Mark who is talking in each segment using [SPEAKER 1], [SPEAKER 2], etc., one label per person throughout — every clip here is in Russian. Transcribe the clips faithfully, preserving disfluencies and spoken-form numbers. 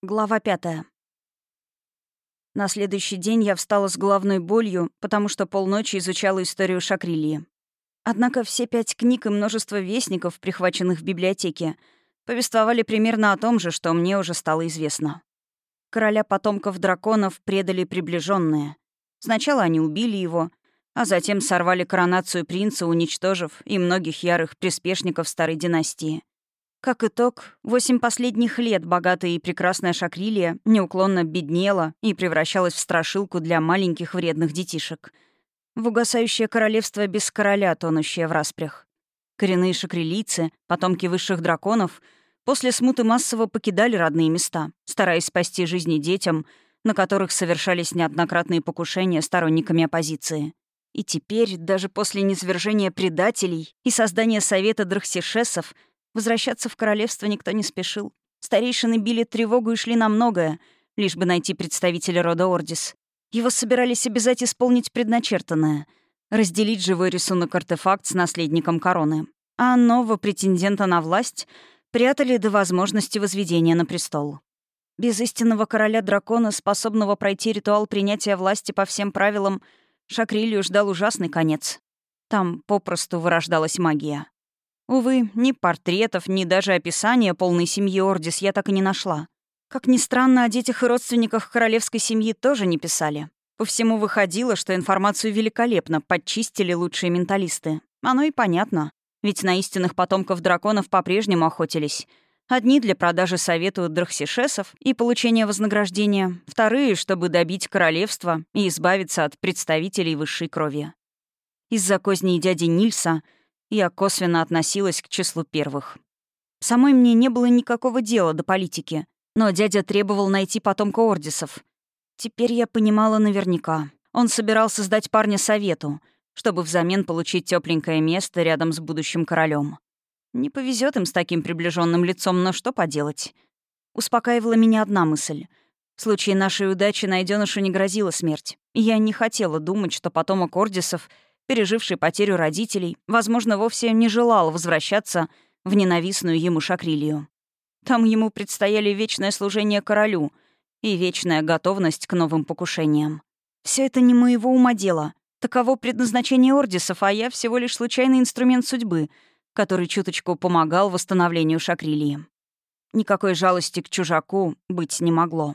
[SPEAKER 1] Глава пятая. На следующий день я встала с головной болью, потому что полночи изучала историю Шакрилии. Однако все пять книг и множество вестников, прихваченных в библиотеке, повествовали примерно о том же, что мне уже стало известно. Короля потомков драконов предали приближенные. Сначала они убили его, а затем сорвали коронацию принца, уничтожив и многих ярых приспешников старой династии. Как итог, восемь последних лет богатая и прекрасная Шакрилия неуклонно беднела и превращалась в страшилку для маленьких вредных детишек. В угасающее королевство без короля, тонущее в распрях. Коренные шакрилийцы, потомки высших драконов, после смуты массово покидали родные места, стараясь спасти жизни детям, на которых совершались неоднократные покушения сторонниками оппозиции. И теперь, даже после низвержения предателей и создания Совета Драхсишесов, возвращаться в королевство никто не спешил. Старейшины били тревогу и шли на многое, лишь бы найти представителя рода Ордис. Его собирались обязать исполнить предначертанное — разделить живой рисунок-артефакт с наследником короны. А нового претендента на власть прятали до возможности возведения на престол. Без истинного короля-дракона, способного пройти ритуал принятия власти по всем правилам, Шакрилию ждал ужасный конец. Там попросту вырождалась магия. Увы, ни портретов, ни даже описания полной семьи Ордис я так и не нашла. Как ни странно, о детях и родственниках королевской семьи тоже не писали. По всему выходило, что информацию великолепно подчистили лучшие менталисты. Оно и понятно, ведь на истинных потомков драконов по-прежнему охотились. Одни для продажи совету драхсишесов и получения вознаграждения, вторые, чтобы добить королевство и избавиться от представителей высшей крови. Из-за козней дяди Нильса я косвенно относилась к числу первых. Самой мне не было никакого дела до политики, но дядя требовал найти потомка Ордисов. Теперь я понимала наверняка. Он собирался сдать парня совету, чтобы взамен получить тепленькое место рядом с будущим королем. Не повезет им с таким приближенным лицом, но что поделать? Успокаивала меня одна мысль. В случае нашей удачи найденышу не грозила смерть. И я не хотела думать, что потомок Ордисов, переживший потерю родителей, возможно, вовсе не желал возвращаться в ненавистную ему Шакрилию. Там ему предстояли вечное служение королю и вечная готовность к новым покушениям. Все это не моего ума дело. Таково предназначение Ордисов, а я всего лишь случайный инструмент судьбы, который чуточку помогал восстановлению Шакрилии. Никакой жалости к чужаку быть не могло.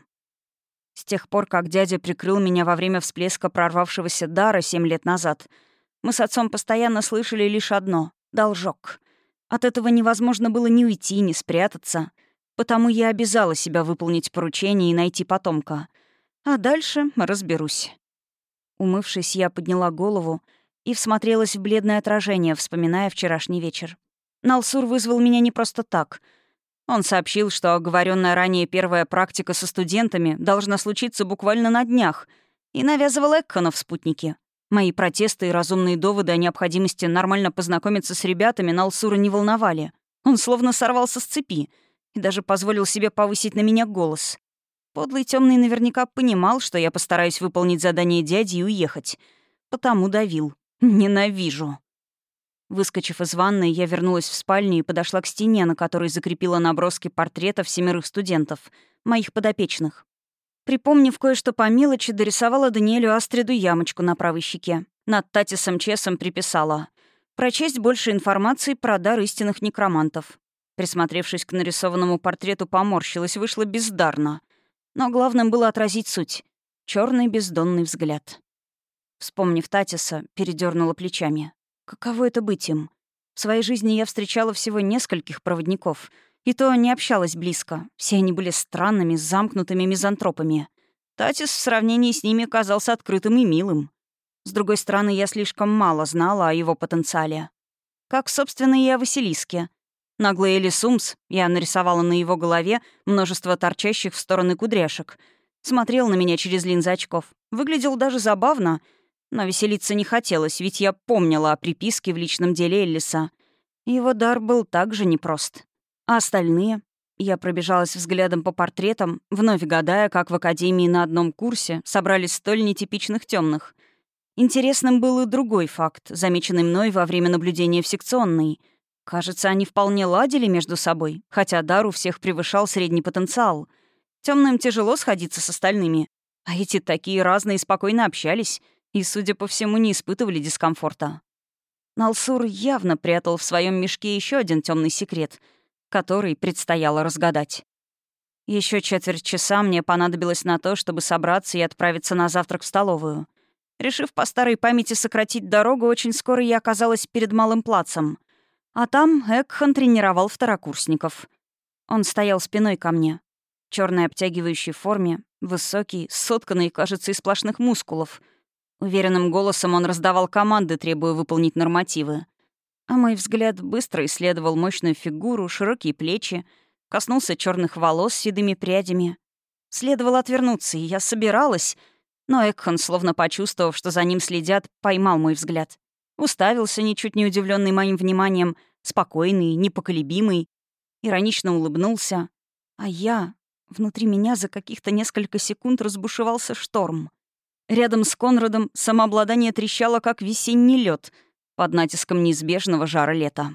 [SPEAKER 1] С тех пор, как дядя прикрыл меня во время всплеска прорвавшегося дара семь лет назад, мы с отцом постоянно слышали лишь одно — должок. От этого невозможно было ни уйти, ни спрятаться. Потому я обязала себя выполнить поручение и найти потомка. А дальше разберусь. Умывшись, я подняла голову и всмотрелась в бледное отражение, вспоминая вчерашний вечер. Налсур вызвал меня не просто так. Он сообщил, что оговоренная ранее первая практика со студентами должна случиться буквально на днях, и навязывал Экхана в спутнике. Мои протесты и разумные доводы о необходимости нормально познакомиться с ребятами Налсура не волновали. Он словно сорвался с цепи и даже позволил себе повысить на меня голос. Подлый темный наверняка понимал, что я постараюсь выполнить задание дяди и уехать. Потому давил. Ненавижу. Выскочив из ванной, я вернулась в спальню и подошла к стене, на которой закрепила наброски портретов семерых студентов, моих подопечных. Припомнив кое-что по мелочи, дорисовала Даниэлю Астриду ямочку на правой щеке. Над Татисом Чесом приписала «Прочесть больше информации про дар истинных некромантов». Присмотревшись к нарисованному портрету, поморщилась, вышло бездарно. Но главным было отразить суть. Черный бездонный взгляд. Вспомнив Татиса, передернула плечами. Каково это быть им? В своей жизни я встречала всего нескольких проводников — и то не общалась близко. Все они были странными, замкнутыми мизантропами. Татис в сравнении с ними казался открытым и милым. С другой стороны, я слишком мало знала о его потенциале. Как, собственно, и о Василиске. Наглый Элисумс, я нарисовала на его голове множество торчащих в стороны кудряшек. Смотрел на меня через линзы очков. Выглядел даже забавно, но веселиться не хотелось, ведь я помнила о приписке в личном деле Эллиса. Его дар был также непрост. А остальные? Я пробежалась взглядом по портретам, вновь гадая, как в академии на одном курсе собрались столь нетипичных темных. Интересным был и другой факт, замеченный мной во время наблюдения в секционной. Кажется, они вполне ладили между собой, хотя дар у всех превышал средний потенциал. Темным тяжело сходиться с остальными. А эти такие разные спокойно общались и, судя по всему, не испытывали дискомфорта. Налсур явно прятал в своем мешке еще один темный секрет, который предстояло разгадать. Еще четверть часа мне понадобилось на то, чтобы собраться и отправиться на завтрак в столовую. Решив по старой памяти сократить дорогу, очень скоро я оказалась перед Малым плацем. А там Экхан тренировал второкурсников. Он стоял спиной ко мне. В черной обтягивающей форме, высокий, сотканный, кажется, из сплошных мускулов. Уверенным голосом он раздавал команды, требуя выполнить нормативы. А мой взгляд быстро исследовал мощную фигуру, широкие плечи, коснулся черных волос с седыми прядями. Следовало отвернуться, и я собиралась, но Экхан, словно почувствовав, что за ним следят, поймал мой взгляд. Уставился, ничуть не удивленный моим вниманием, спокойный, непоколебимый, иронично улыбнулся. А я... Внутри меня за каких-то несколько секунд разбушевался шторм. Рядом с Конрадом самообладание трещало, как весенний лед под натиском неизбежного жара лета.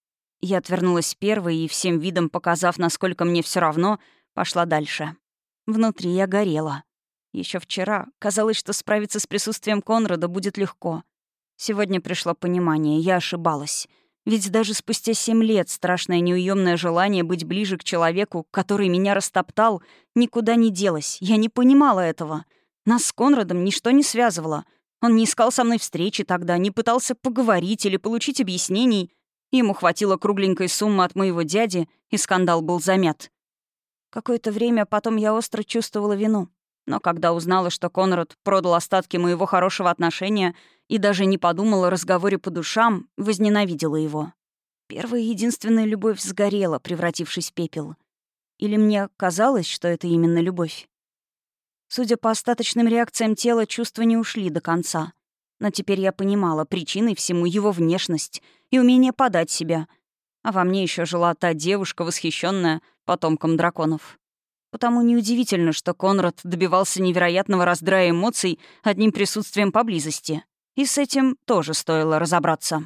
[SPEAKER 1] Я отвернулась первой и, всем видом показав, насколько мне все равно, пошла дальше. Внутри я горела. Еще вчера казалось, что справиться с присутствием Конрада будет легко. Сегодня пришло понимание, я ошибалась. Ведь даже спустя семь лет страшное неуемное желание быть ближе к человеку, который меня растоптал, никуда не делось. Я не понимала этого. Нас с Конрадом ничто не связывало. Он не искал со мной встречи тогда, не пытался поговорить или получить объяснений. Ему хватило кругленькой суммы от моего дяди, и скандал был замят. Какое-то время потом я остро чувствовала вину. Но когда узнала, что Конрад продал остатки моего хорошего отношения и даже не подумала о разговоре по душам, возненавидела его. Первая и единственная любовь сгорела, превратившись в пепел. Или мне казалось, что это именно любовь? Судя по остаточным реакциям тела, чувства не ушли до конца. Но теперь я понимала, причиной всему его внешность и умение подать себя. А во мне еще жила та девушка, восхищенная потомком драконов. Потому неудивительно, что Конрад добивался невероятного раздрая эмоций одним присутствием поблизости. И с этим тоже стоило разобраться.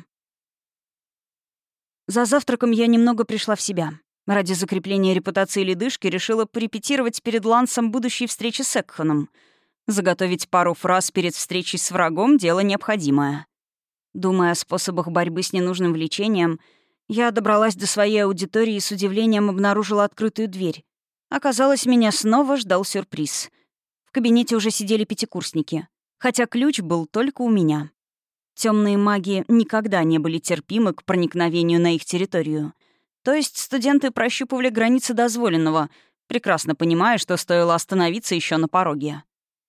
[SPEAKER 1] За завтраком я немного пришла в себя. Ради закрепления репутации ледышки решила порепетировать перед Лансом будущей встречи с Экханом. Заготовить пару фраз перед встречей с врагом — дело необходимое. Думая о способах борьбы с ненужным влечением, я добралась до своей аудитории и с удивлением обнаружила открытую дверь. Оказалось, меня снова ждал сюрприз. В кабинете уже сидели пятикурсники, хотя ключ был только у меня. Темные маги никогда не были терпимы к проникновению на их территорию. То есть студенты прощупывали границы дозволенного, прекрасно понимая, что стоило остановиться еще на пороге.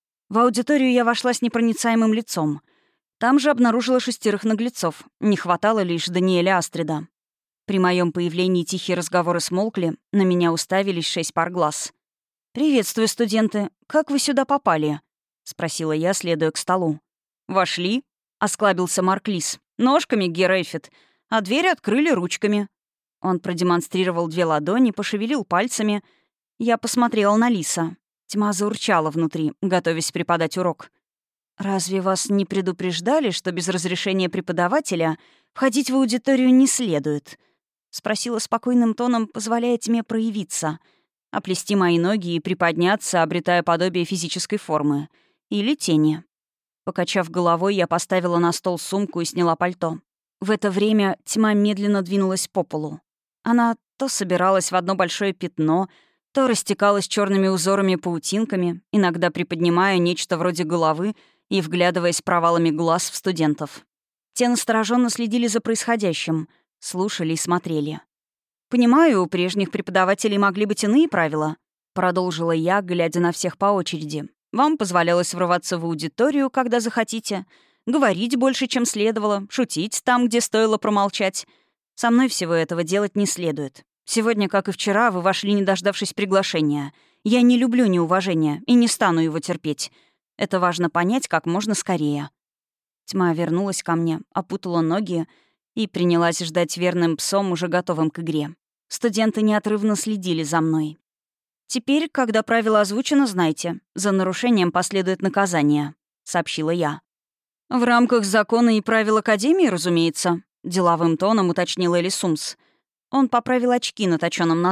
[SPEAKER 1] В аудиторию я вошла с непроницаемым лицом. Там же обнаружила шестерых наглецов. Не хватало лишь Даниэля Астрида. При моем появлении тихие разговоры смолкли, на меня уставились шесть пар глаз. «Приветствую, студенты. Как вы сюда попали?» — спросила я, следуя к столу. «Вошли», — осклабился Марк Лис. «Ножками, Герайфет, а дверь открыли ручками». Он продемонстрировал две ладони, пошевелил пальцами. Я посмотрела на Лиса. Тьма заурчала внутри, готовясь преподать урок. «Разве вас не предупреждали, что без разрешения преподавателя входить в аудиторию не следует?» — спросила спокойным тоном, позволяя тьме проявиться, оплести мои ноги и приподняться, обретая подобие физической формы. Или тени. Покачав головой, я поставила на стол сумку и сняла пальто. В это время тьма медленно двинулась по полу. Она то собиралась в одно большое пятно, то растекалась черными узорами-паутинками, иногда приподнимая нечто вроде головы и вглядываясь провалами глаз в студентов. Те настороженно следили за происходящим, слушали и смотрели. «Понимаю, у прежних преподавателей могли быть иные правила», — продолжила я, глядя на всех по очереди. «Вам позволялось врываться в аудиторию, когда захотите, говорить больше, чем следовало, шутить там, где стоило промолчать. Со мной всего этого делать не следует. Сегодня, как и вчера, вы вошли, не дождавшись приглашения. Я не люблю неуважения и не стану его терпеть. Это важно понять как можно скорее». Тьма вернулась ко мне, опутала ноги и принялась ждать верным псом, уже готовым к игре. Студенты неотрывно следили за мной. «Теперь, когда правило озвучено, знайте, за нарушением последует наказание», — сообщила я. «В рамках закона и правил Академии, разумеется», — деловым тоном уточнил Элисумс. Он поправил очки на точёном носу.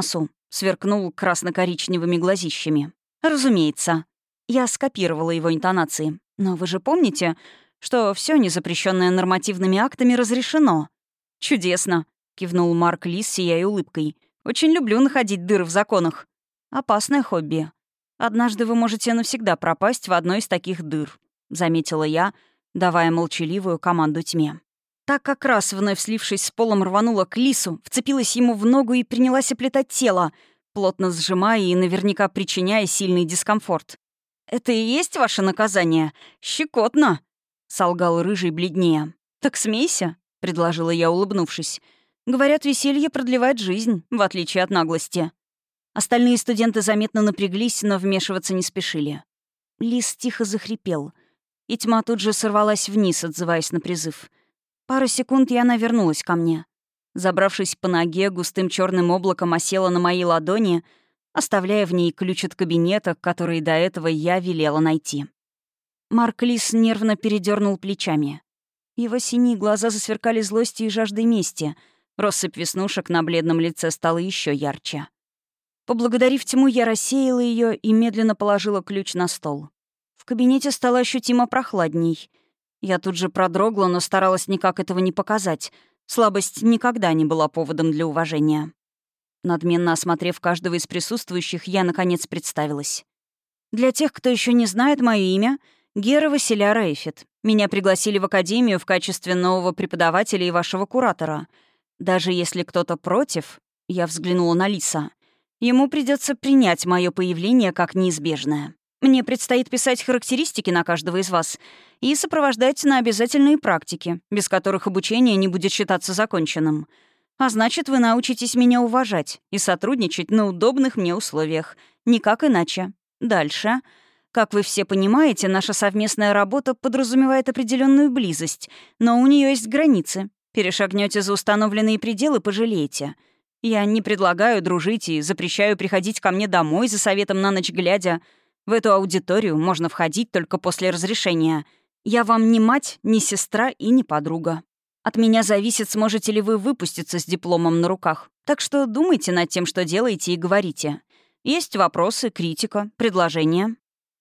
[SPEAKER 1] сверкнул красно-коричневыми глазищами. «Разумеется». Я скопировала его интонации. «Но вы же помните, что все незапрещенное нормативными актами разрешено?» «Чудесно», — кивнул Марк Лис, сияя улыбкой. «Очень люблю находить дыры в законах. Опасное хобби. Однажды вы можете навсегда пропасть в одной из таких дыр», — заметила я, давая молчаливую команду тьме. Так как раз, вновь слившись с полом, рванула к Лису, вцепилась ему в ногу и принялась оплетать тело, плотно сжимая и наверняка причиняя сильный дискомфорт. «Это и есть ваше наказание? Щекотно!» — солгал рыжий бледнее. «Так смейся», — предложила я, улыбнувшись. «Говорят, веселье продлевает жизнь, в отличие от наглости». Остальные студенты заметно напряглись, но вмешиваться не спешили. Лис тихо захрипел, и тьма тут же сорвалась вниз, отзываясь на призыв. Пару секунд, и она вернулась ко мне. Забравшись по ноге, густым черным облаком осела на моей ладони, оставляя в ней ключ от кабинета, который до этого я велела найти. Марк Лис нервно передернул плечами. Его синие глаза засверкали злостью и жаждой мести. Россыпь веснушек на бледном лице стала еще ярче. Поблагодарив тьму, я рассеяла ее и медленно положила ключ на стол. В кабинете стало ощутимо прохладней. Я тут же продрогла, но старалась никак этого не показать. Слабость никогда не была поводом для уважения. Надменно осмотрев каждого из присутствующих, я, наконец, представилась. Для тех, кто еще не знает мое имя, Гера Василяра Эфит. Меня пригласили в академию в качестве нового преподавателя и вашего куратора. Даже если кто-то против, я взглянула на Лиса, ему придется принять мое появление как неизбежное. Мне предстоит писать характеристики на каждого из вас и сопровождать на обязательные практики, без которых обучение не будет считаться законченным. А значит, вы научитесь меня уважать и сотрудничать на удобных мне условиях. Никак иначе. Дальше. Как вы все понимаете, наша совместная работа подразумевает определенную близость, но у нее есть границы. Перешагнете за установленные пределы — пожалеете. Я не предлагаю дружить и запрещаю приходить ко мне домой за советом на ночь глядя. В эту аудиторию можно входить только после разрешения. Я вам не мать, не сестра и не подруга. От меня зависит, сможете ли вы выпуститься с дипломом на руках. Так что думайте над тем, что делаете, и говорите. Есть вопросы, критика, предложения.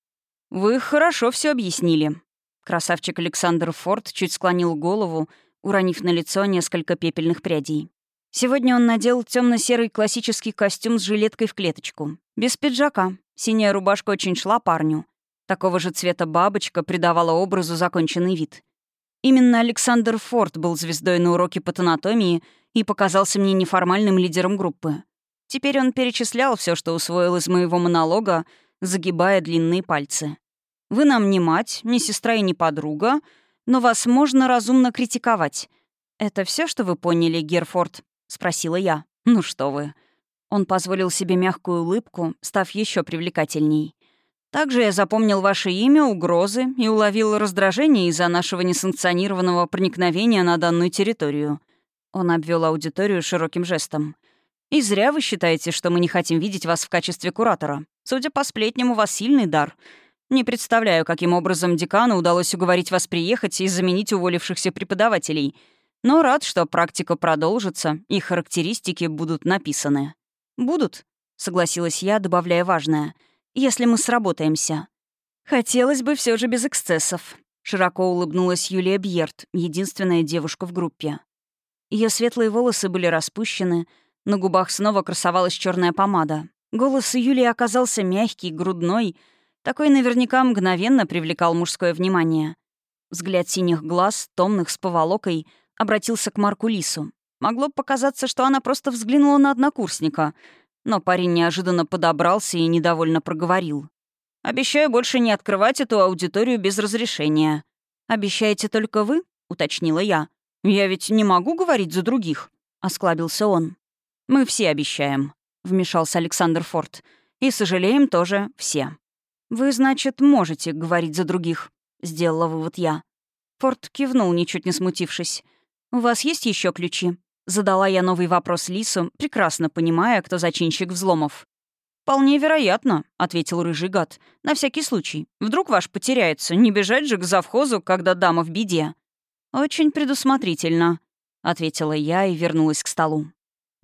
[SPEAKER 1] Вы хорошо все объяснили. Красавчик Александр Форд чуть склонил голову, уронив на лицо несколько пепельных прядей. Сегодня он надел темно-серый классический костюм с жилеткой в клеточку. Без пиджака. Синяя рубашка очень шла парню. Такого же цвета бабочка придавала образу законченный вид. Именно Александр Форд был звездой на уроке патанатомии и показался мне неформальным лидером группы. Теперь он перечислял все, что усвоил из моего монолога, загибая длинные пальцы. «Вы нам не мать, не сестра и не подруга, но вас можно разумно критиковать. Это все, что вы поняли, Герфорд?» — спросила я. «Ну что вы». Он позволил себе мягкую улыбку, став еще привлекательней. «Также я запомнил ваше имя, угрозы и уловил раздражение из-за нашего несанкционированного проникновения на данную территорию». Он обвел аудиторию широким жестом. «И зря вы считаете, что мы не хотим видеть вас в качестве куратора. Судя по сплетням, у вас сильный дар. Не представляю, каким образом декану удалось уговорить вас приехать и заменить уволившихся преподавателей. Но рад, что практика продолжится, и характеристики будут написаны». «Будут», — согласилась я, добавляя важное, — «если мы сработаемся». «Хотелось бы все же без эксцессов», — широко улыбнулась Юлия Бьерт, единственная девушка в группе. Ее светлые волосы были распущены, на губах снова красовалась черная помада. Голос Юлии оказался мягкий, грудной, такой наверняка мгновенно привлекал мужское внимание. Взгляд синих глаз, томных с поволокой, обратился к Марку Лису. Могло показаться, что она просто взглянула на однокурсника, но парень неожиданно подобрался и недовольно проговорил. «Обещаю больше не открывать эту аудиторию без разрешения». «Обещаете только вы?» — уточнила я. «Я ведь не могу говорить за других», — осклабился он. «Мы все обещаем», — вмешался Александр Форд. «И сожалеем тоже все». «Вы, значит, можете говорить за других», — сделала вывод я. Форд кивнул, ничуть не смутившись. «У вас есть еще ключи?» Задала я новый вопрос Лису, прекрасно понимая, кто зачинщик взломов. «Вполне вероятно», — ответил рыжий гад. «На всякий случай. Вдруг ваш потеряется. Не бежать же к завхозу, когда дама в беде». «Очень предусмотрительно», — ответила я и вернулась к столу.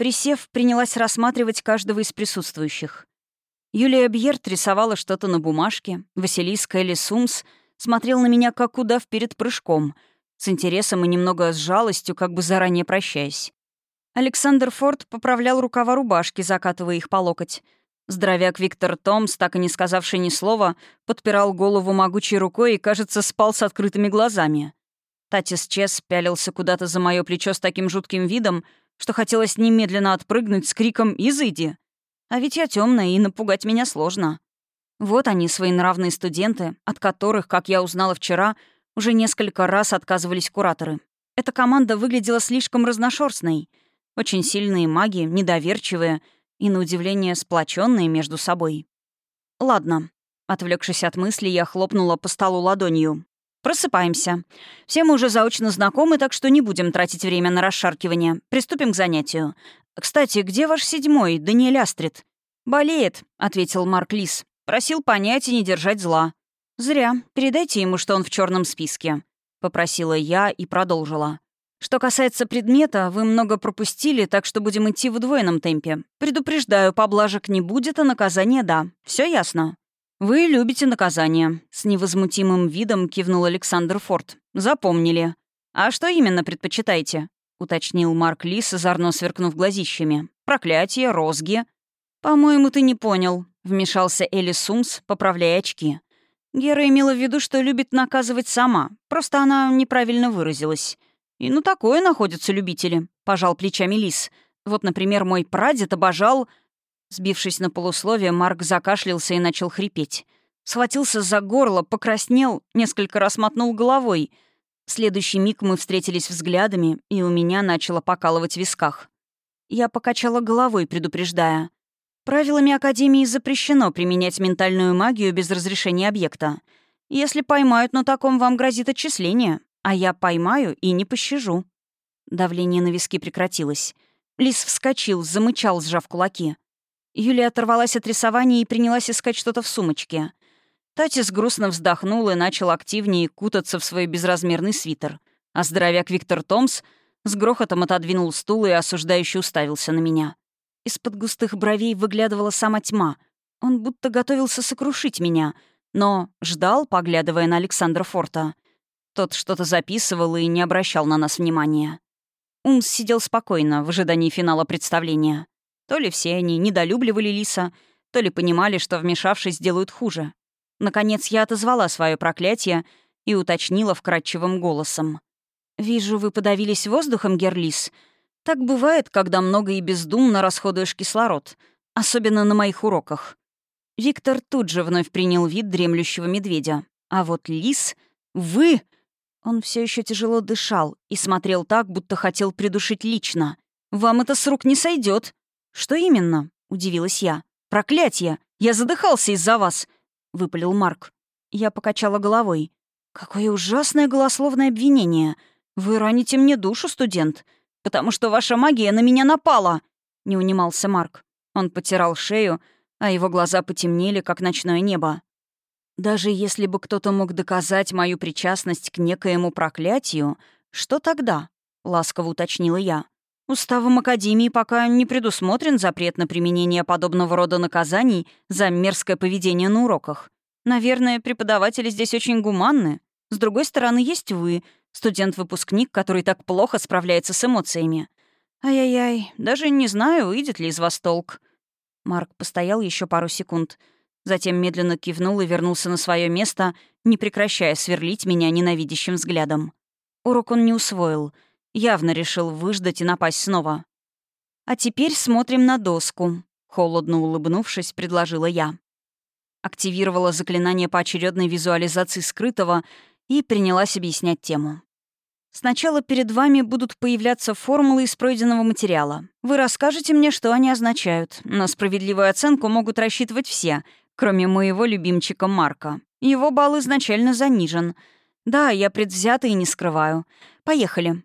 [SPEAKER 1] Присев, принялась рассматривать каждого из присутствующих. Юлия Бьерт рисовала что-то на бумажке. Василиска Элли Сумс смотрел на меня как удав перед прыжком, с интересом и немного с жалостью, как бы заранее прощаясь. Александр Форд поправлял рукава рубашки, закатывая их по локоть. Здоровяк Виктор Томс, так и не сказавший ни слова, подпирал голову могучей рукой и, кажется, спал с открытыми глазами. Татис Чес пялился куда-то за мое плечо с таким жутким видом, что хотелось немедленно отпрыгнуть с криком «Изыди!». А ведь я темная, и напугать меня сложно. Вот они, своенравные студенты, от которых, как я узнала вчера, уже несколько раз отказывались кураторы. Эта команда выглядела слишком разношерстной. Очень сильные маги, недоверчивые и, на удивление, сплоченные между собой. «Ладно». Отвлекшись от мысли, я хлопнула по столу ладонью. «Просыпаемся. Все мы уже заочно знакомы, так что не будем тратить время на расшаркивание. Приступим к занятию. Кстати, где ваш седьмой, Даниэль Астрид?» «Болеет», — ответил Марк Лис. «Просил понять и не держать зла». «Зря. Передайте ему, что он в черном списке», — попросила я и продолжила. «Что касается предмета, вы много пропустили, так что будем идти в удвоенном темпе. Предупреждаю, поблажек не будет, а наказание — да. Все ясно?» «Вы любите наказание», — с невозмутимым видом кивнул Александр Форд. «Запомнили. А что именно предпочитаете?» — уточнил Марк Лис, озорно сверкнув глазищами. «Проклятие, розги». «По-моему, ты не понял», — вмешался Элли Сумс, поправляя очки. Гера имела в виду, что любит наказывать сама. Просто она неправильно выразилась. «И ну такое находятся любители», — пожал плечами Лис. «Вот, например, мой прадед обожал...» Сбившись на полусловие, Марк закашлялся и начал хрипеть. Схватился за горло, покраснел, несколько раз мотнул головой. В следующий миг мы встретились взглядами, и у меня начало покалывать в висках. Я покачала головой, предупреждая. Правилами Академии запрещено применять ментальную магию без разрешения объекта. Если поймают на таком, вам грозит отчисление. А я поймаю и не пощажу. Давление на виски прекратилось. Лис вскочил, замычал, сжав кулаки. Юлия оторвалась от рисования и принялась искать что-то в сумочке. Татис грустно вздохнул и начал активнее кутаться в свой безразмерный свитер. А здоровяк Виктор Томс с грохотом отодвинул стул и осуждающе уставился на меня. Из-под густых бровей выглядывала сама тьма. Он будто готовился сокрушить меня, но ждал, поглядывая на Александра Форта. Тот что-то записывал и не обращал на нас внимания. Умс сидел спокойно, в ожидании финала представления. То ли все они недолюбливали Лиса, то ли понимали, что, вмешавшись, сделают хуже. Наконец я отозвала свое проклятие и уточнила вкрадчивым голосом. «Вижу, вы подавились воздухом, Герлис. Так бывает, когда много и бездумно расходуешь кислород, особенно на моих уроках». Виктор тут же вновь принял вид дремлющего медведя. А вот Лис... «Вы...» Он все еще тяжело дышал и смотрел так, будто хотел придушить лично. «Вам это с рук не сойдет. «Что именно?» — удивилась я. «Проклятье! Я задыхался из-за вас!» — выпалил Марк. Я покачала головой. «Какое ужасное голословное обвинение! Вы раните мне душу, студент, потому что ваша магия на меня напала!» — не унимался Марк. Он потирал шею, а его глаза потемнели, как ночное небо. «Даже если бы кто-то мог доказать мою причастность к некоему проклятию, что тогда?» — ласково уточнила я. «Уставом Академии пока не предусмотрен запрет на применение подобного рода наказаний за мерзкое поведение на уроках. Наверное, преподаватели здесь очень гуманны. С другой стороны, есть вы, студент-выпускник, который так плохо справляется с эмоциями. Ай-яй-яй, даже не знаю, выйдет ли из вас толк». Марк постоял еще пару секунд. Затем медленно кивнул и вернулся на свое место, не прекращая сверлить меня ненавидящим взглядом. Урок он не усвоил. Явно решил выждать и напасть снова. «А теперь смотрим на доску», — холодно улыбнувшись, предложила я. Активировала заклинание поочередной визуализации скрытого и принялась объяснять тему. «Сначала перед вами будут появляться формулы из пройденного материала. Вы расскажете мне, что они означают. На справедливую оценку могут рассчитывать все, кроме моего любимчика Марка. Его балл изначально занижен. Да, я предвзята и не скрываю. Поехали».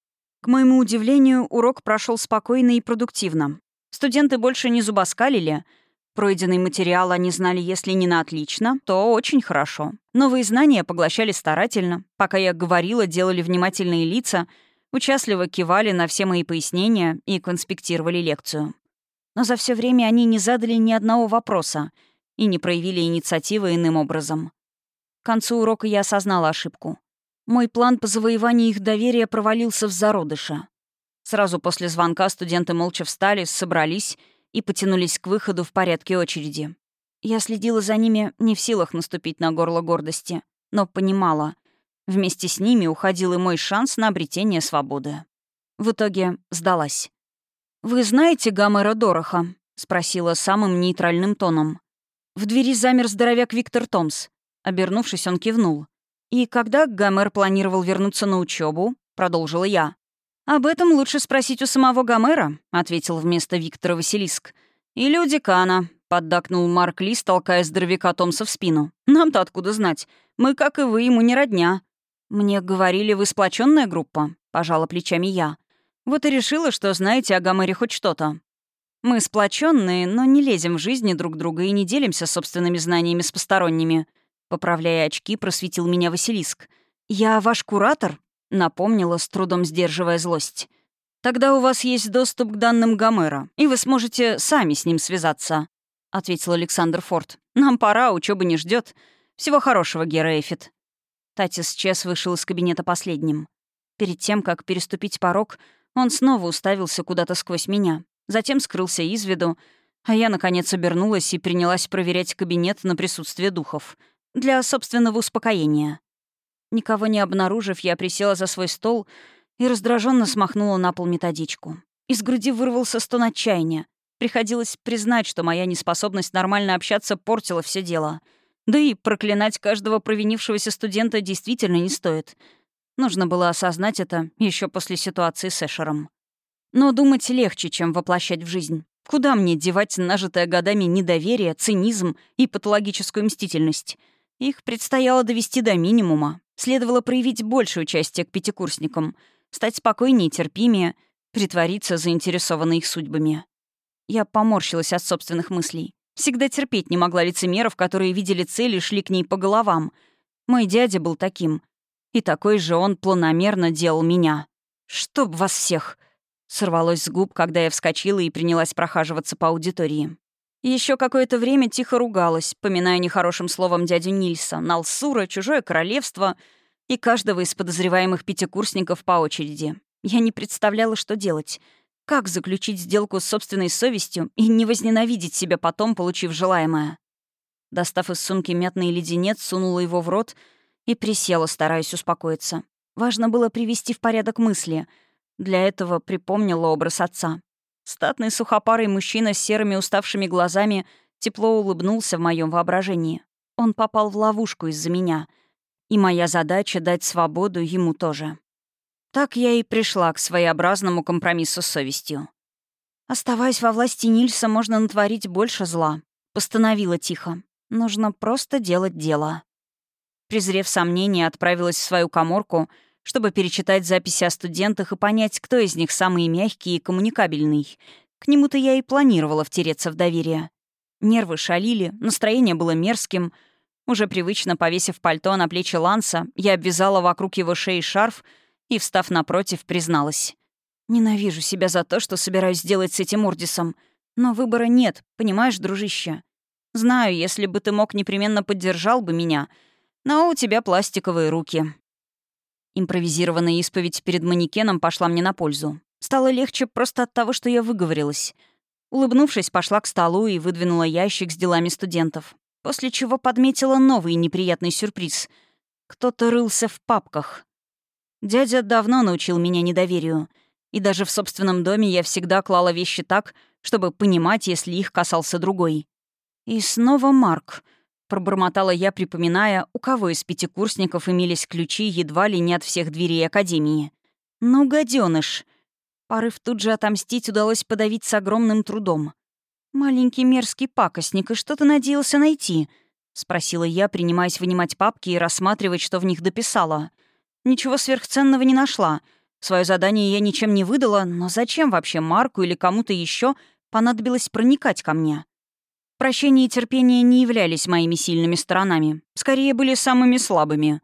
[SPEAKER 1] К моему удивлению, урок прошел спокойно и продуктивно. Студенты больше не зубоскалили. Пройденный материал они знали, если не на отлично, то очень хорошо. Новые знания поглощали старательно. Пока я говорила, делали внимательные лица. Участливо кивали на все мои пояснения и конспектировали лекцию. Но за все время они не задали ни одного вопроса и не проявили инициативы иным образом. К концу урока я осознала ошибку. Мой план по завоеванию их доверия провалился в зародыше. Сразу после звонка студенты молча встали, собрались и потянулись к выходу в порядке очереди. Я следила за ними, не в силах наступить на горло гордости, но понимала, вместе с ними уходил и мой шанс на обретение свободы. В итоге сдалась. «Вы знаете Гомера Дороха?» — спросила самым нейтральным тоном. В двери замер здоровяк Виктор Томс. Обернувшись, он кивнул. «И когда Гомер планировал вернуться на учебу? Продолжила я. «Об этом лучше спросить у самого Гомера», — ответил вместо Виктора Василиск. «Или у декана», — поддакнул Марк Лис, толкая здоровяка Томса в спину. «Нам-то откуда знать? Мы, как и вы, ему не родня». «Мне говорили, вы сплоченная группа», — пожала плечами я. «Вот и решила, что знаете о Гомере хоть что-то». «Мы сплоченные, но не лезем в жизни друг друга и не делимся собственными знаниями с посторонними», — поправляя очки, просветил меня Василиск. «Я ваш куратор?» — напомнила, с трудом сдерживая злость. «Тогда у вас есть доступ к данным Гомера, и вы сможете сами с ним связаться», — ответил Александр Форд. «Нам пора, учёба не ждет. Всего хорошего, Гера Эфит». Татис Чес вышел из кабинета последним. Перед тем, как переступить порог, он снова уставился куда-то сквозь меня, затем скрылся из виду, а я, наконец, обернулась и принялась проверять кабинет на присутствие духов. Для собственного успокоения. Никого не обнаружив, я присела за свой стол и раздраженно смахнула на пол методичку. Из груди вырвался стон отчаяния. Приходилось признать, что моя неспособность нормально общаться портила все дело. Да и проклинать каждого провинившегося студента действительно не стоит. Нужно было осознать это еще после ситуации с Эшером. Но думать легче, чем воплощать в жизнь. Куда мне девать нажитое годами недоверие, цинизм и патологическую мстительность? Их предстояло довести до минимума. Следовало проявить больше участия к пятикурсникам, стать спокойнее и терпимее, притвориться заинтересованной их судьбами. Я поморщилась от собственных мыслей. Всегда терпеть не могла лицемеров, которые видели цель и шли к ней по головам. Мой дядя был таким. И такой же он планомерно делал меня. «Чтоб вас всех!» — сорвалось с губ, когда я вскочила и принялась прохаживаться по аудитории. Еще какое-то время тихо ругалась, поминая нехорошим словом дядю Нильса, Налсура, чужое королевство и каждого из подозреваемых пятикурсников по очереди. Я не представляла, что делать. Как заключить сделку с собственной совестью и не возненавидеть себя потом, получив желаемое? Достав из сумки мятный леденец, сунула его в рот и присела, стараясь успокоиться. Важно было привести в порядок мысли. Для этого припомнила образ отца. Статный сухопарый мужчина с серыми уставшими глазами тепло улыбнулся в моем воображении. Он попал в ловушку из-за меня. И моя задача — дать свободу ему тоже. Так я и пришла к своеобразному компромиссу с совестью. «Оставаясь во власти Нильса, можно натворить больше зла», — постановила тихо. «Нужно просто делать дело». Презрев сомнения, отправилась в свою каморку, чтобы перечитать записи о студентах и понять, кто из них самый мягкий и коммуникабельный. К нему-то я и планировала втереться в доверие. Нервы шалили, настроение было мерзким. Уже привычно повесив пальто на плечи Ланса, я обвязала вокруг его шеи шарф и, встав напротив, призналась. «Ненавижу себя за то, что собираюсь сделать с этим Ордисом. Но выбора нет, понимаешь, дружище? Знаю, если бы ты мог, непременно поддержал бы меня, но у тебя пластиковые руки». Импровизированная исповедь перед манекеном пошла мне на пользу. Стало легче просто от того, что я выговорилась. Улыбнувшись, пошла к столу и выдвинула ящик с делами студентов, после чего подметила новый неприятный сюрприз. Кто-то рылся в папках. Дядя давно научил меня недоверию, и даже в собственном доме я всегда клала вещи так, чтобы понимать, если их касался другой. И снова Марк. Пробормотала я, припоминая, у кого из пятикурсников имелись ключи едва ли не от всех дверей академии. Ну, гадёныш. Порыв тут же отомстить удалось подавить с огромным трудом. «Маленький мерзкий пакостник, и что ты надеялся найти?» — спросила я, принимаясь вынимать папки и рассматривать, что в них дописала. Ничего сверхценного не нашла. Своё задание я ничем не выдала, но зачем вообще Марку или кому-то еще понадобилось проникать ко мне? Прощение и терпение не являлись моими сильными сторонами. Скорее, были самыми слабыми.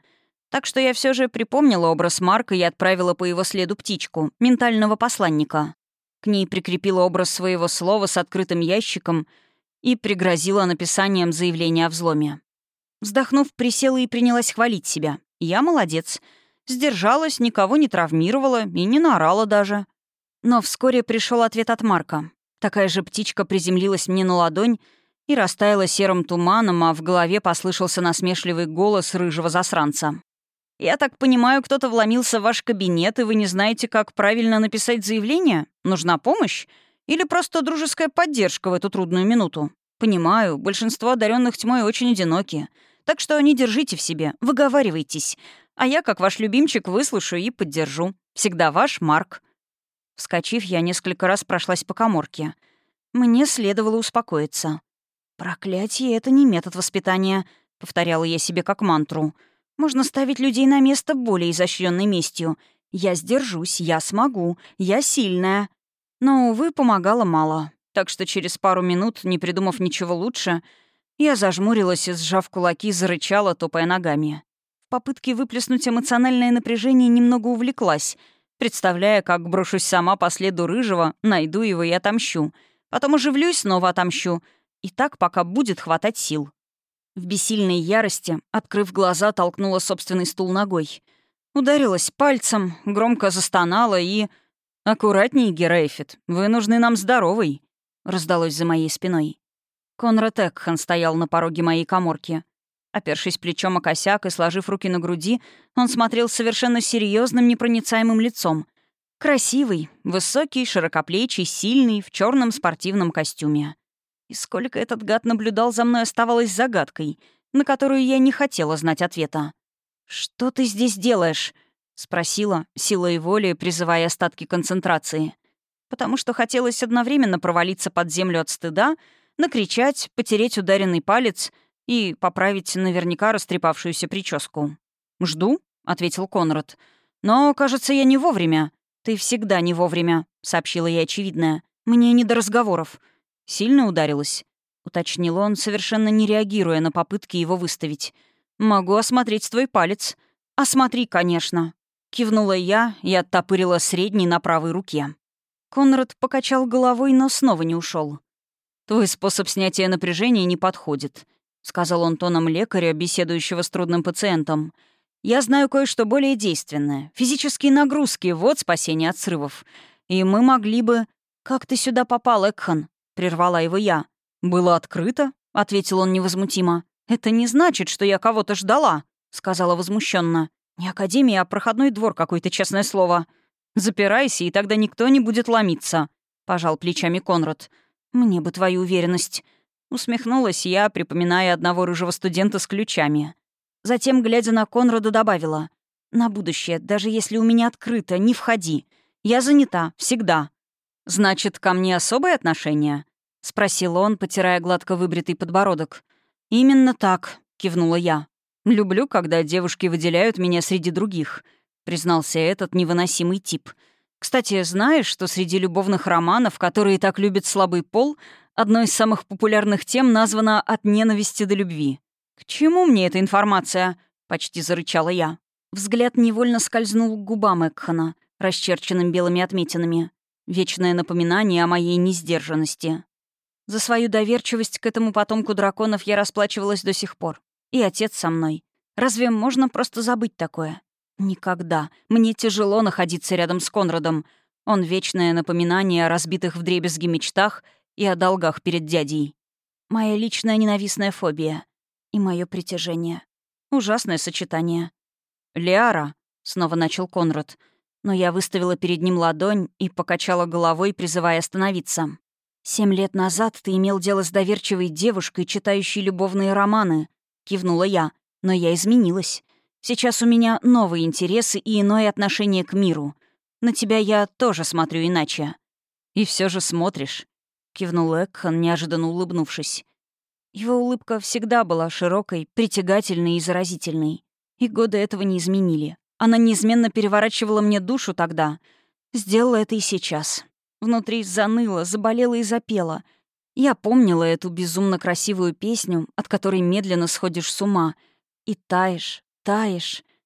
[SPEAKER 1] Так что я все же припомнила образ Марка и отправила по его следу птичку, ментального посланника. К ней прикрепила образ своего слова с открытым ящиком и пригрозила написанием заявления о взломе. Вздохнув, присела и принялась хвалить себя. Я молодец. Сдержалась, никого не травмировала и не наорала даже. Но вскоре пришел ответ от Марка. Такая же птичка приземлилась мне на ладонь и растаяла серым туманом, а в голове послышался насмешливый голос рыжего засранца. «Я так понимаю, кто-то вломился в ваш кабинет, и вы не знаете, как правильно написать заявление? Нужна помощь? Или просто дружеская поддержка в эту трудную минуту? Понимаю, большинство одаренных тьмой очень одиноки. Так что не держите в себе, выговаривайтесь. А я, как ваш любимчик, выслушаю и поддержу. Всегда ваш Марк». Вскочив, я несколько раз прошлась по каморке. Мне следовало успокоиться. «Проклятие — это не метод воспитания», — повторяла я себе как мантру. «Можно ставить людей на место более изощренной местью. Я сдержусь, я смогу, я сильная». Но, увы, помогало мало. Так что через пару минут, не придумав ничего лучше, я зажмурилась и, сжав кулаки, зарычала, топая ногами. В попытке выплеснуть эмоциональное напряжение немного увлеклась, представляя, как брошусь сама по следу рыжего, найду его и отомщу. Потом оживлюсь, снова отомщу. И так, пока будет хватать сил. В бессильной ярости, открыв глаза, толкнула собственный стул ногой. Ударилась пальцем, громко застонала и... «Аккуратней, Герейфит, вы нужны нам здоровой», — раздалось за моей спиной. Конрад Экхан стоял на пороге моей каморки. Опершись плечом о косяк и сложив руки на груди, он смотрел совершенно серьезным, непроницаемым лицом. Красивый, высокий, широкоплечий, сильный, в черном спортивном костюме. И сколько этот гад наблюдал за мной, оставалось загадкой, на которую я не хотела знать ответа. «Что ты здесь делаешь?» — спросила, силой воли призывая остатки концентрации. Потому что хотелось одновременно провалиться под землю от стыда, накричать, потереть ударенный палец и поправить наверняка растрепавшуюся прическу. «Жду», — ответил Конрад. «Но, кажется, я не вовремя». «Ты всегда не вовремя», — сообщила я очевидное. «Мне не до разговоров». «Сильно ударилась?» — уточнил он, совершенно не реагируя на попытки его выставить. «Могу осмотреть твой палец». «Осмотри, конечно», — кивнула я и оттопырила средний на правой руке. Конрад покачал головой, но снова не ушел. «Твой способ снятия напряжения не подходит», — сказал он тоном лекаря, беседующего с трудным пациентом. «Я знаю кое-что более действенное. Физические нагрузки — вот спасение от срывов. И мы могли бы...» «Как ты сюда попал, Экхан?» — прервала его я. «Было открыто», — ответил он невозмутимо. «Это не значит, что я кого-то ждала», — сказала возмущенно. «Не академия, а проходной двор какой-то, честное слово». «Запирайся, и тогда никто не будет ломиться», — пожал плечами Конрад. «Мне бы твою уверенность». Усмехнулась я, припоминая одного рыжего студента с ключами. Затем, глядя на Конрада, добавила. «На будущее, даже если у меня открыто, не входи. Я занята, всегда». «Значит, ко мне особое отношение?» — спросил он, потирая гладко выбритый подбородок. «Именно так», — кивнула я. «Люблю, когда девушки выделяют меня среди других», — признался этот невыносимый тип. «Кстати, знаешь, что среди любовных романов, которые так любят слабый пол, одной из самых популярных тем названо «От ненависти до любви»?» «К чему мне эта информация?» — почти зарычала я. Взгляд невольно скользнул к губам Экхана, расчерченным белыми отметинами. Вечное напоминание о моей несдержанности. За свою доверчивость к этому потомку драконов я расплачивалась до сих пор. И отец со мной. Разве можно просто забыть такое? Никогда. Мне тяжело находиться рядом с Конрадом. Он — вечное напоминание о разбитых вдребезги мечтах и о долгах перед дядей. Моя личная ненавистная фобия. И мое притяжение. Ужасное сочетание. «Лиара», — снова начал Конрад, но я выставила перед ним ладонь и покачала головой, призывая остановиться. «Семь лет назад ты имел дело с доверчивой девушкой, читающей любовные романы», — кивнула я, — «но я изменилась. Сейчас у меня новые интересы и иное отношение к миру. На тебя я тоже смотрю иначе». «И все же смотришь», — кивнул Экхан, неожиданно улыбнувшись. Его улыбка всегда была широкой, притягательной и заразительной. И годы этого не изменили. Она неизменно переворачивала мне душу тогда. Сделала это и сейчас. Внутри заныло, заболело и запело. Я помнила эту безумно красивую песню, от которой медленно сходишь с ума. И таешь, таешь.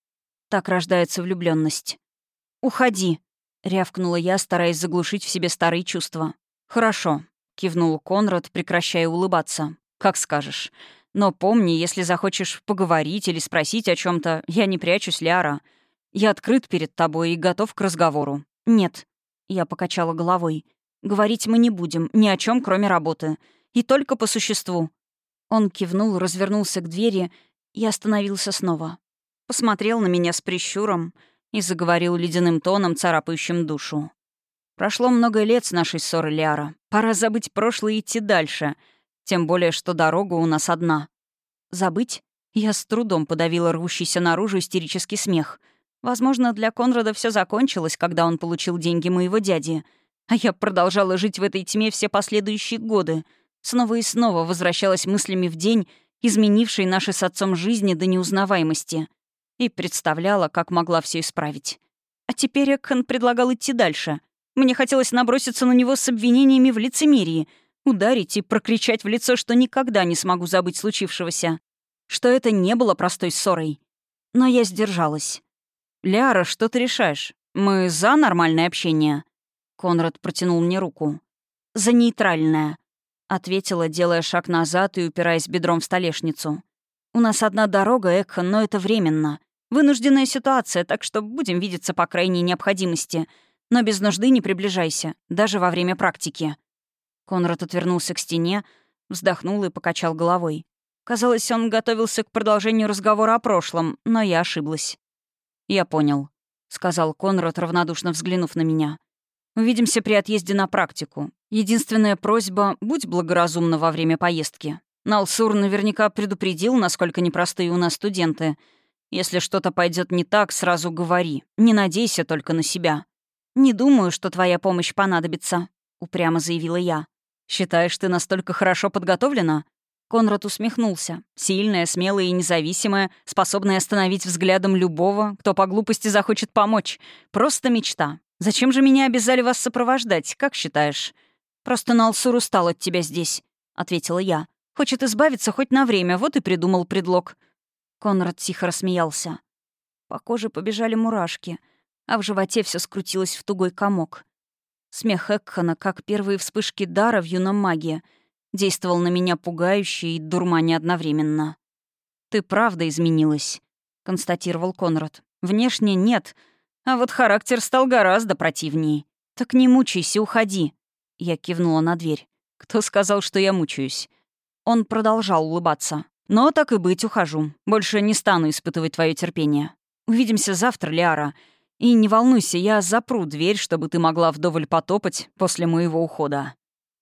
[SPEAKER 1] Так рождается влюбленность. «Уходи», — рявкнула я, стараясь заглушить в себе старые чувства. «Хорошо», — кивнул Конрад, прекращая улыбаться. «Как скажешь. Но помни, если захочешь поговорить или спросить о чем то я не прячусь, Ляра. Я открыт перед тобой и готов к разговору». «Нет», — я покачала головой. «Говорить мы не будем, ни о чем, кроме работы. И только по существу». Он кивнул, развернулся к двери и остановился снова. Посмотрел на меня с прищуром и заговорил ледяным тоном, царапающим душу. «Прошло много лет с нашей ссоры, Ляра. Пора забыть прошлое и идти дальше. Тем более, что дорога у нас одна». «Забыть?» Я с трудом подавила рвущийся наружу истерический смех. Возможно, для Конрада все закончилось, когда он получил деньги моего дяди. А я продолжала жить в этой тьме все последующие годы. Снова и снова возвращалась мыслями в день, изменивший наши с отцом жизни до неузнаваемости. И представляла, как могла все исправить. А теперь Экхан предлагал идти дальше. Мне хотелось наброситься на него с обвинениями в лицемерии, ударить и прокричать в лицо, что никогда не смогу забыть случившегося. Что это не было простой ссорой. Но я сдержалась. «Ляра, что ты решаешь? Мы за нормальное общение?» Конрад протянул мне руку. «За нейтральное», — ответила, делая шаг назад и упираясь бедром в столешницу. «У нас одна дорога, Экхан, но это временно. Вынужденная ситуация, так что будем видеться по крайней необходимости. Но без нужды не приближайся, даже во время практики». Конрад отвернулся к стене, вздохнул и покачал головой. Казалось, он готовился к продолжению разговора о прошлом, но я ошиблась. «Я понял», — сказал Конрад, равнодушно взглянув на меня. «Увидимся при отъезде на практику. Единственная просьба — будь благоразумна во время поездки. Налсур наверняка предупредил, насколько непростые у нас студенты. Если что-то пойдет не так, сразу говори. Не надейся только на себя». «Не думаю, что твоя помощь понадобится», — упрямо заявила я. «Считаешь, ты настолько хорошо подготовлена?» Конрад усмехнулся. «Сильная, смелая и независимая, способная остановить взглядом любого, кто по глупости захочет помочь. Просто мечта. Зачем же меня обязали вас сопровождать, как считаешь?» «Просто Налсур устал от тебя здесь», — ответила я. «Хочет избавиться хоть на время, вот и придумал предлог». Конрад тихо рассмеялся. По коже побежали мурашки, а в животе все скрутилось в тугой комок. Смех Экхана, как первые вспышки дара в юном маге, действовал на меня пугающе и дурманя одновременно. «Ты правда изменилась», — констатировал Конрад. «Внешне нет, а вот характер стал гораздо противнее. Так не мучайся, уходи». Я кивнула на дверь. «Кто сказал, что я мучаюсь?» Он продолжал улыбаться. «Но так и быть, ухожу. Больше не стану испытывать твое терпение. Увидимся завтра, Ляра. И не волнуйся, я запру дверь, чтобы ты могла вдоволь потопать после моего ухода».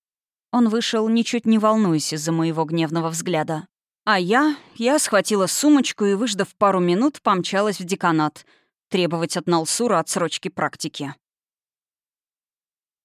[SPEAKER 1] Он вышел, ничуть не волнуясь из-за моего гневного взгляда. А я... я схватила сумочку и, выждав пару минут, помчалась в деканат. Требовать от Налсура отсрочки практики.